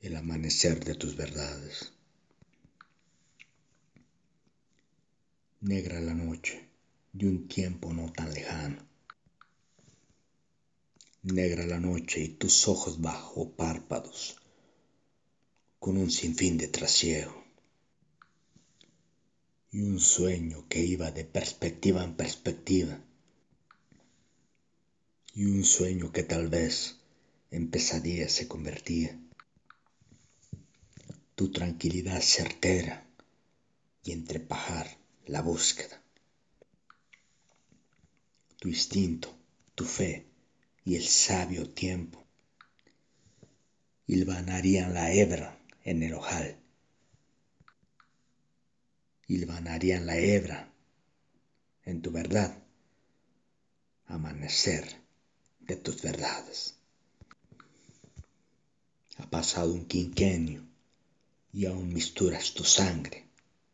el amanecer de tus verdades. Negra la noche de un tiempo no tan lejano. Negra la noche y tus ojos bajo párpados, con un sinfín de trasiego. Y un sueño que iba de perspectiva en perspectiva. Y un sueño que tal vez en pesadilla se convertía. Tu tranquilidad certera y entrepajar la búsqueda. Tu instinto, tu fe y el sabio tiempo hilvanarían la hebra en el ojal. Hilvanarían la hebra en tu verdad, amanecer de tus verdades. Ha pasado un quinquenio y aún misturas tu sangre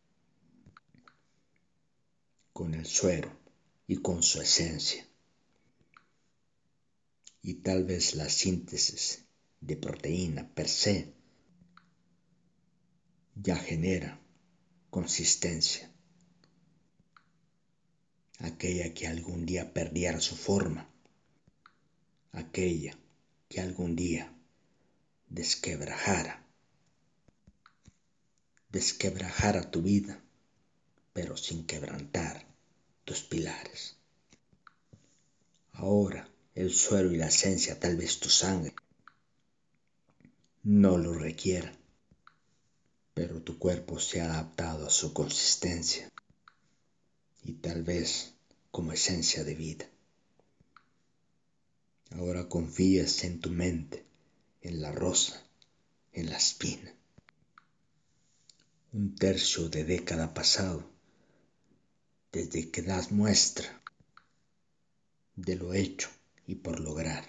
con el suero y con su esencia. Y tal vez la síntesis de proteína per se ya genera consistencia, aquella que algún día perdiera su forma, aquella que algún día desquebrajara tu vida, pero sin quebrantar tus pilares. Ahora el suero y la esencia, tal vez tu sangre, no lo requiera, pero tu cuerpo se ha adaptado a su consistencia y tal vez como esencia de vida. Ahora confías en tu mente, en la rosa, en la espina. Un tercio de década pasado, desde que das muestra de lo hecho y por lograr.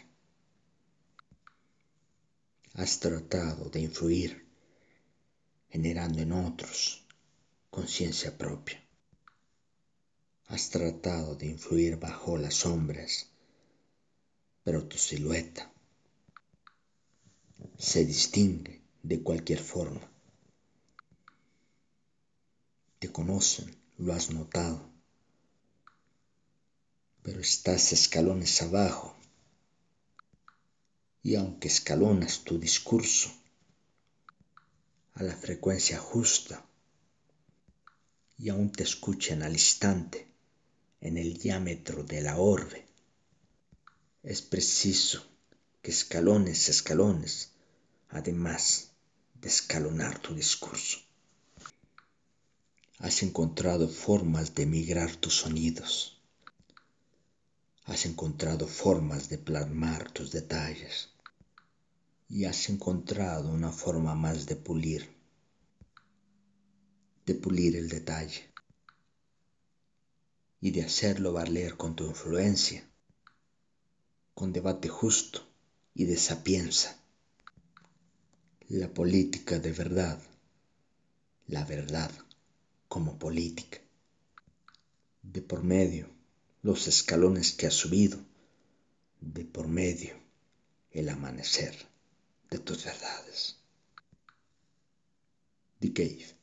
Has tratado de influir, generando en otros conciencia propia. Has tratado de influir bajo las sombras, pero tu silueta se distingue de cualquier forma. Te conocen, lo has notado, pero estás escalones abajo. Y aunque escalonas tu discurso a la frecuencia justa, y aún te escuchan al instante en el diámetro de la orbe, es preciso que escalones, además de escalonar tu discurso. Has encontrado formas de migrar tus sonidos. Has encontrado formas de plasmar tus detalles. Y has encontrado una forma más de pulir el detalle. Y de hacerlo valer con tu influencia, con debate justo y de sapienza. La política de verdad, la verdad como política. De por medio, los escalones que has subido, de por medio, el amanecer de tus verdades. The Cave.